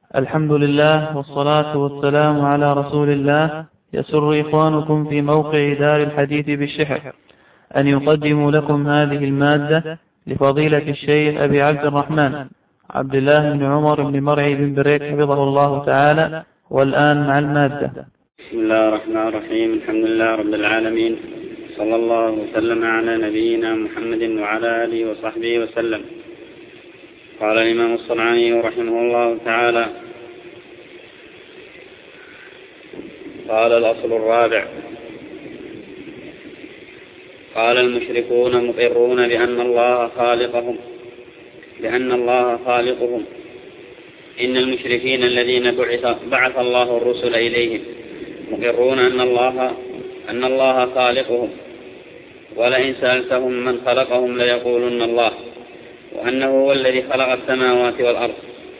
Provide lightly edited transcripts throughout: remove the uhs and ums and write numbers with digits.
الحمد لله والصلاة والسلام على رسول الله. يسر إخوانكم في موقع دار الحديث بالشحر أن يقدموا لكم هذه المادة لفضيلة الشيخ أبي عبد الرحمن عبد الله بن عمر بن مرعي بن بريك حفظه الله تعالى. والآن مع المادة. بسم الله الرحمن الرحيم. الحمد لله رب العالمين، صلى الله وسلم على نبينا محمد وعلى آله وصحبه وسلم. قال الإمام الصنعاني رحمه الله تعالى: قال الأصل الرابع: قال المشركون مقرون بأن الله خالقهم. إن المشركين الذين بعث الله الرسل إليهم مقرون أن الله خالقهم، ولئن سألتهم من خلقهم ليقولن الله، وأنه هو الذي خلق السماوات والأرض.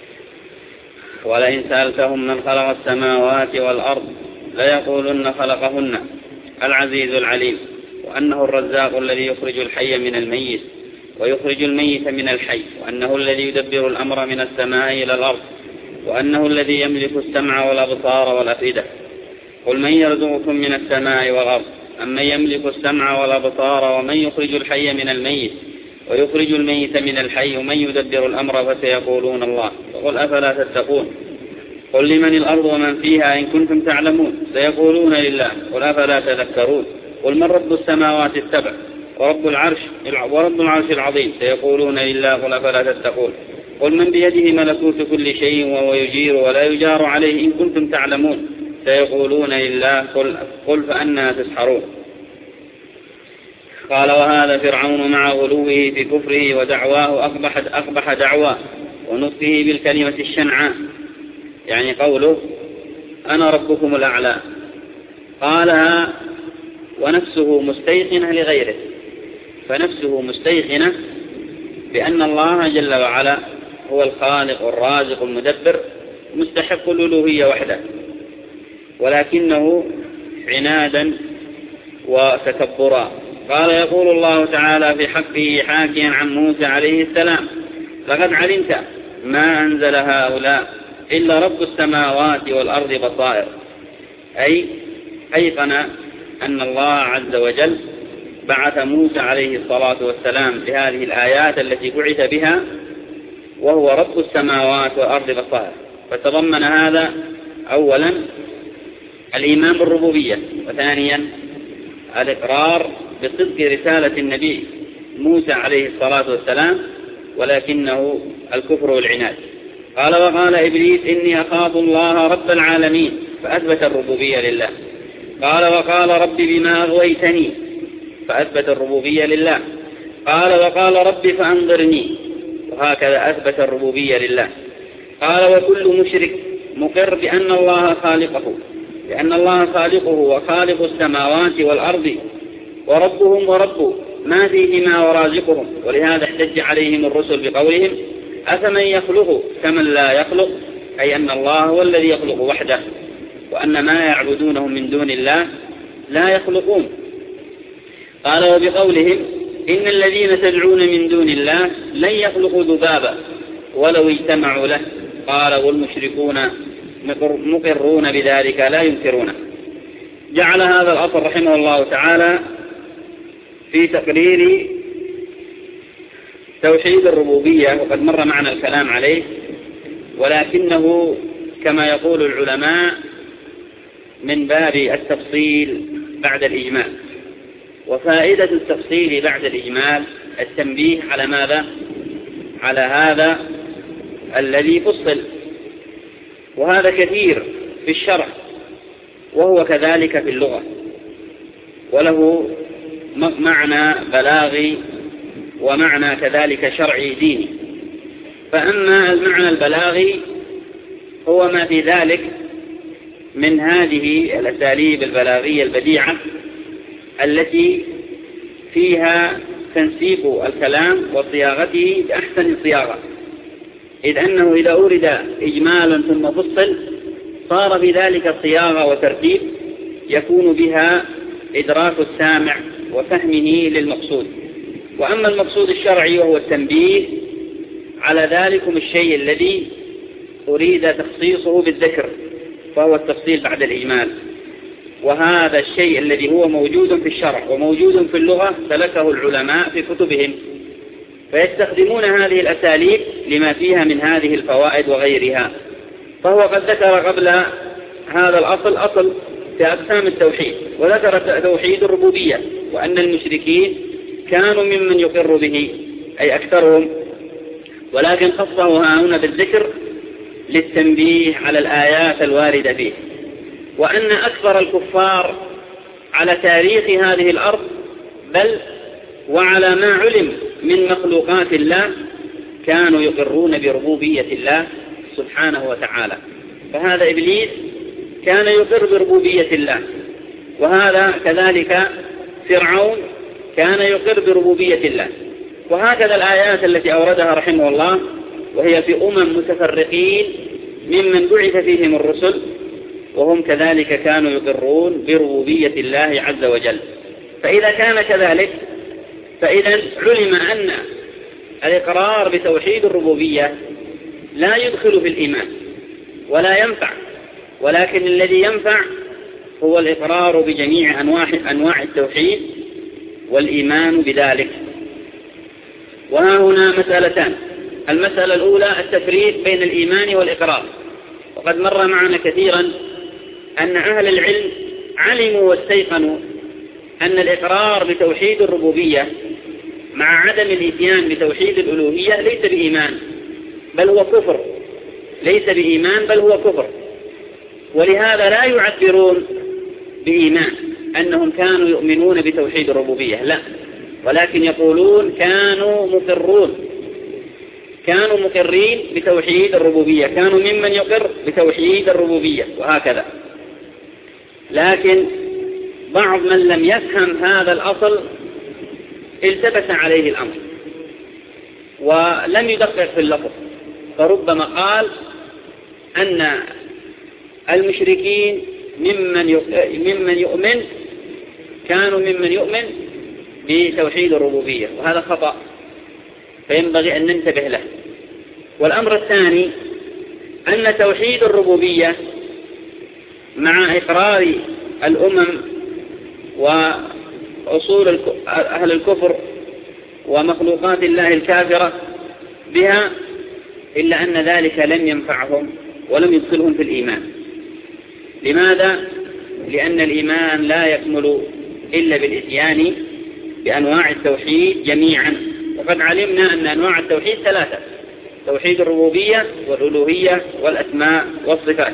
ولئن سألتهم من خلق السماوات والأرض ليقولن خلقهن العزيز العليم، وأنه الرزاق الذي يخرج الحي من الميت ويخرج الميت من الحي، وأنه الذي يدبر الأمر من السماء إلى الأرض، وأنه الذي يملك السمع والأبصار والأفئدة. قل من يرزقكم من السماء والأرض أمن يملك السمع والأبصار ومن يخرج الحي من الميت ويخرج الميت من الحي ومن يدبر الأمر فسيقولون الله، فقل أفلا تتقون. قل لمن الأرض ومن فيها إن كنتم تعلمون، سيقولون لله، قل أفلا تذكرون. قل من رب السماوات السبع ورب العرش العظيم، سيقولون لله، قل أفلا تتقون. قل من بيده ملكوت كل شيء وهو يجير ولا يجار عليه إن كنتم تعلمون، سيقولون لله، قل فأنى تسحرون. قال: وهذا فرعون مع غلوه في كفره ودعواه أقبح دعوى ونطقه بالكلمة الشنعاء، يعني قوله أنا ربكم الأعلى، قالها ونفسه مستيقنة لغيره، فنفسه مستيقنة بأن الله جل وعلا هو الخالق الرازق المدبر مستحق الألوهية وحده، ولكنه عنادا وتكبرا. قال: يقول الله تعالى في حقه حاكيا عن موسى عليه السلام: لقد علمت ما أنزل هؤلاء إلا رب السماوات والأرض بصائر، أي أيقن أن الله عز وجل بعث موسى عليه الصلاة والسلام بهذه الآيات التي بعث بها وهو رب السماوات والأرض بصائر. فتضمن هذا أولا الإيمان بالربوبية، وثانيا الإقرار بصدق رسالة النبي موسى عليه الصلاة والسلام، ولكنه الكفر والعناد. قال: وقال إبليس إني أخاف الله رب العالمين، فأثبت الربوبية لله. قال: وقال رب بما أغويتني، فأثبت الربوبية لله. قال: وقال رب فأنظرني، وهكذا أثبت الربوبية لله. قال: وكل مشرك مقر بأن الله خالقه، لأن الله خالقه وخالق السماوات والأرض وربهم ورب ما فيهما ورازقهم. ولهذا احتج عليهم الرسل بقولهم: أفمن يخلق كمن لا يخلق، أي أن الله هو الذي يخلق وحده، وأن ما يعبدونهم من دون الله لا يخلقون. قال: وبقولهم إن الذين تدعون من دون الله لن يخلقوا ذبابا ولو اجتمعوا له. قال: والمشركون مقرون بذلك لا ينكرونه. جعل هذا الأصل رحمه الله تعالى في تقرير توحيد الربوبية، وقد مر معنا الكلام عليه، ولكنه كما يقول العلماء من باب التفصيل بعد الإجمال. وفائدة التفصيل بعد الإجمال التنبيه على ماذا؟ على هذا الذي فصل، وهذا كثير في الشرع وهو كذلك في اللغة، وله معنى بلاغي ومعنى كذلك شرعي ديني. فأما المعنى البلاغي هو ما في ذلك من هذه الأساليب البلاغية البديعة التي فيها تنسيق الكلام وصياغته بأحسن صياغة، إذ أنه إذا أورد إجمال ثم فصل صار في ذلك صياغة وترتيب يكون بها إدراك السامع وفهمه للمقصود. وأما المقصود الشرعي وهو التنبيه على ذلكم الشيء الذي أريد تخصيصه بالذكر، فهو التفصيل بعد الإجمال. وهذا الشيء الذي هو موجود في الشرع وموجود في اللغة سلكه العلماء في كتبهم، فيستخدمون هذه الأساليب لما فيها من هذه الفوائد وغيرها. فهو قد ذكر قبل هذا الأصل في أقسام التوحيد، وذكر توحيد الربوبية، وأن المشركين كانوا ممن يقر به أي أكثرهم، ولكن خصه هنا بالذكر للتنبيه على الآيات الواردة فيه. وأن أكثر الكفار على تاريخ هذه الأرض بل وعلى ما علم من مخلوقات الله كانوا يقرون بربوبية الله سبحانه وتعالى. فهذا إبليس كان يقر بربوبية الله، وهذا كذلك فرعون كان يقر بربوبية الله. وهكذا الآيات التي أوردها رحمه الله، وهي في متفرقين ممن بعث فيهم الرسل، وهم كذلك كانوا يقرون بربوبية الله عز وجل. فإذا كان كذلك فإذا علم أن الإقرار بتوحيد الربوبية لا يدخل في الإيمان ولا ينفع، ولكن الذي ينفع هو الإقرار بجميع أنواع التوحيد والإيمان بذلك. وها هنا مسألتان. المسألة الأولى التفريق بين الإيمان والإقرار. وقد مر معنا كثيرا أن أهل العلم علموا واستيقنوا أن الإقرار بتوحيد الربوبية مع عدم الإتيان بتوحيد الألوهية ليس بإيمان بل هو كفر، ليس بإيمان بل هو كفر. ولهذا لا يعبرون بإيمان أنهم كانوا يؤمنون بتوحيد الربوبية، لا، ولكن يقولون كانوا مقرين بتوحيد الربوبية، كانوا ممن يقر بتوحيد الربوبية وهكذا. لكن بعض من لم يفهم هذا الأصل التبس عليه الأمر ولم يدقق في اللفظ، فربما قال أن المشركين كانوا ممن يؤمن بتوحيد الربوبية، وهذا خطأ فينبغي أن ننتبه له. والأمر الثاني أن توحيد الربوبية مع إقرار الأمم وأصول أهل الكفر ومخلوقات الله الكافرة بها، إلا أن ذلك لم ينفعهم ولم يدخلهم في الإيمان. لماذا؟ لأن الإيمان لا يكمل إلا بالإتيان بأنواع التوحيد جميعا. وقد علمنا أن أنواع التوحيد ثلاثة: توحيد الربوبية والألوهية والأسماء والصفات.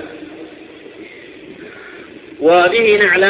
وبه نعلم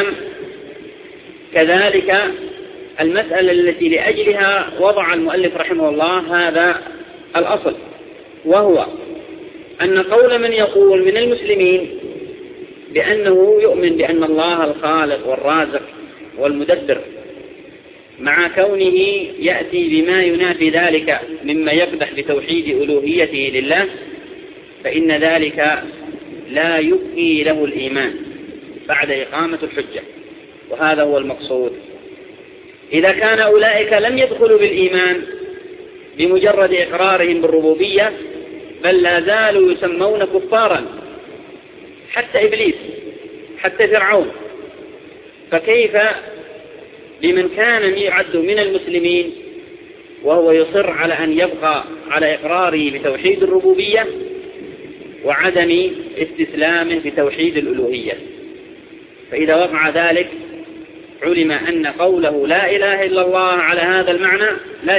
كذلك المسألة التي لأجلها وضع المؤلف رحمه الله هذا الأصل، وهو أن قول من يقول من المسلمين بأنه يؤمن بأن الله الخالق والرازق والمدبر، مع كونه يأتي بما ينافي ذلك مما يقدح بتوحيد ألوهيته لله، فإن ذلك لا يبقي له الإيمان بعد إقامة الحجة. وهذا هو المقصود. إذا كان أولئك لم يدخلوا بالإيمان بمجرد إقرارهم بالربوبية، بل لا زالوا يسمون كفارا، حتى إبليس حتى فرعون، فكيف بمن كان يعد من المسلمين وهو يصر على أن يبقى على إقراره بتوحيد الربوبية وعدم استسلامه بتوحيد الألوهية؟ فإذا وقع ذلك علم أن قوله لا إله إلا الله على هذا المعنى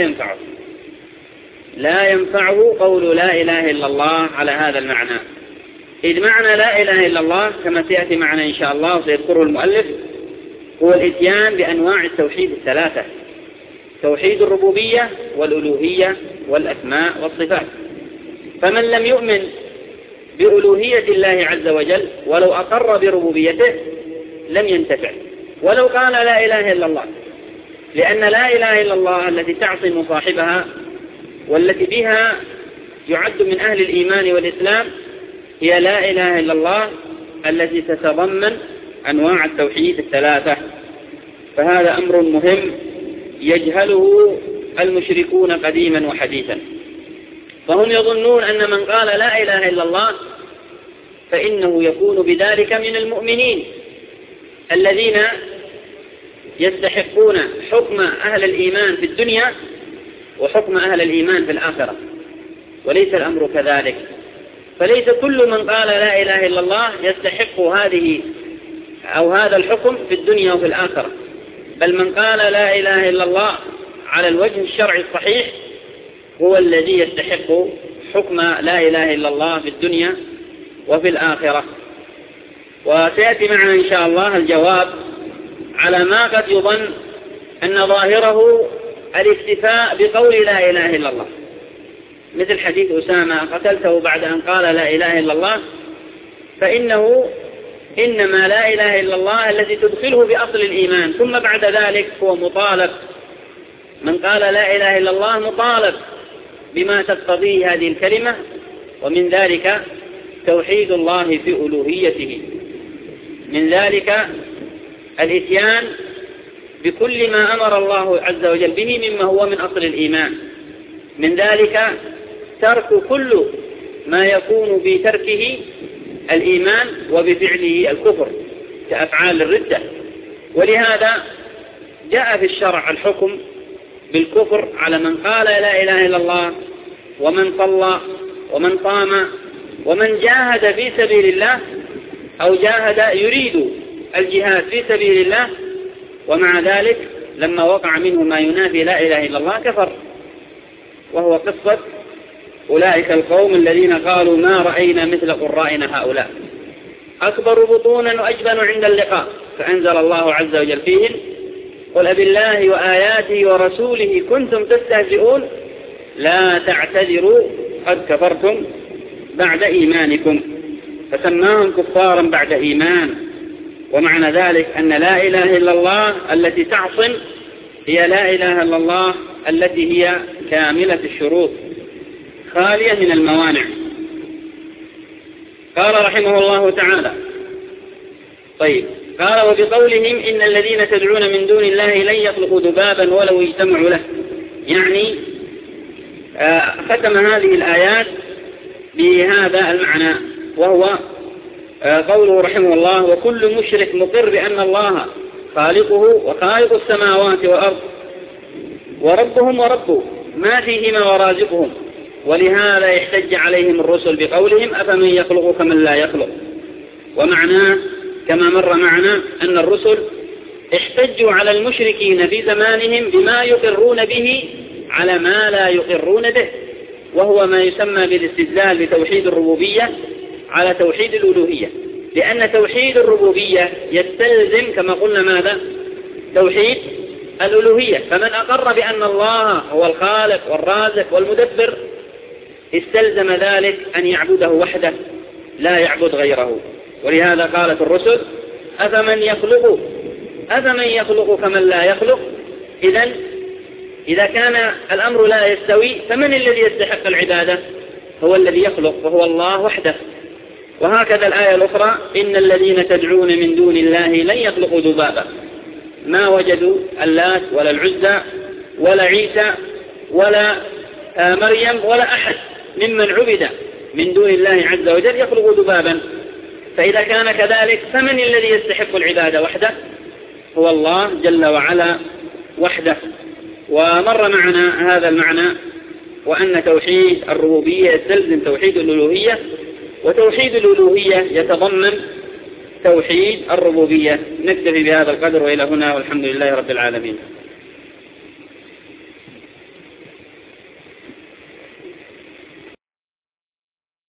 لا ينفعه قول لا إله إلا الله على هذا المعنى. إذ معنى لا إله إلا الله كما سيأتي معنا إن شاء الله وسيذكره المؤلف هو الإتيان بأنواع التوحيد الثلاثة: توحيد الربوبية والألوهية والأسماء والصفات. فمن لم يؤمن بألوهية الله عز وجل ولو أقر بربوبيته لم ينتفع ولو قال لا إله إلا الله، لأن لا إله إلا الله التي تعصم صاحبها والتي بها يعد من أهل الإيمان والإسلام هي لا إله إلا الله التي تتضمن أنواع التوحيد الثلاثة. فهذا أمر مهم يجهله المشركون قديما وحديثا، فهم يظنون أن من قال لا إله إلا الله فإنه يكون بذلك من المؤمنين الذين يستحقون حكم أهل الإيمان في الدنيا وحكم أهل الإيمان في الآخرة، وليس الأمر كذلك. فليس كل من قال لا إله إلا الله يستحق هذه أو هذا الحكم في الدنيا وفي الآخرة، بل من قال لا إله إلا الله على الوجه الشرعي الصحيح هو الذي يستحق حكم لا إله إلا الله في الدنيا وفي الآخرة. وسيأتي معنا إن شاء الله الجواب على ما قد يظن أن ظاهره الاكتفاء بقول لا إله إلا الله، مثل حديث أسامة قتلته بعد أن قال لا إله إلا الله، فإنه إنما لا إله إلا الله التي تدخله بأصل الإيمان، ثم بعد ذلك هو مطالب، من قال لا إله إلا الله مطالب بما تقتضيه هذه الكلمة، ومن ذلك توحيد الله في ألوهيته، من ذلك الإتيان بكل ما أمر الله عز وجل به مما هو من أصل الإيمان، من ذلك ترك كل ما يكون بتركه الإيمان وبفعله الكفر كأفعال الردة. ولهذا جاء في الشرع الحكم بالكفر على من قال لا إله إلا الله ومن صلى ومن قام ومن جاهد في سبيل الله أو جاهد يريد الجهاد في سبيل الله، ومع ذلك لما وقع منه ما ينافي لا إله إلا الله كفر. وهو قصة أولئك القوم الذين قالوا ما رأينا مثل قرائنا هؤلاء أكبر بطونا وأجبن عند اللقاء، فأنزل الله عز وجل فيهم قل أبالله وآياته ورسوله كنتم تستهزئون لا تعتذروا قد كفرتم بعد إيمانكم، فسماهم كفارا بعد إيمان. ومعنى ذلك أن لا إله إلا الله التي تعصم هي لا إله إلا الله التي هي كاملة الشروط خالية من الموانع. قال رحمه الله تعالى: طيب، قال وبقولهم إن الذين تدعون من دون الله لن يخلقوا ذبابا ولو اجتمعوا له، يعني ختم هذه الآيات بهذا المعنى، وهو قوله رحمه الله: وكل مشرك مقر بأن الله خالقه وخالق السماوات والأرض وربهم وربه ما فيهما ورازقهم، ولهذا يحتج عليهم الرسل بقولهم أفمن يخلق كمن لا يخلق. ومعناه كما مر معنا أن الرسل احتجوا على المشركين في زمانهم بما يقرون به على ما لا يقرون به، وهو ما يسمى بالاستدلال بتوحيد الربوبية على توحيد الألوهية، لأن توحيد الربوبية يستلزم كما قلنا ماذا؟ توحيد الألوهية. فمن أقر بأن الله هو الخالق والرازق والمدبر استلزم ذلك أن يعبده وحده لا يعبد غيره. ولهذا قالت الرسل أفمن يخلق كمن لا يخلق. إذا كان الأمر لا يستوي فمن الذي يستحق العبادة؟ هو الذي يخلق وهو الله وحده. وهكذا الآية الأخرى: إن الذين تدعون من دون الله لن يخلقوا ذبابا، ما وجدوا اللات ولا العزى ولا عيسى ولا مريم ولا أحد ممن عبد من دون الله عز وجل يخلق ذبابا. فإذا كان كذلك فمن الذي يستحق العبادة وحده؟ هو الله جل وعلا وحده. ومر معنا هذا المعنى، وأن توحيد الربوبية يستلزم توحيد الألوهية، وتوحيد الألوهية يتضمن توحيد الربوبية. نكتفي بهذا القدر وإلى هنا، والحمد لله رب العالمين.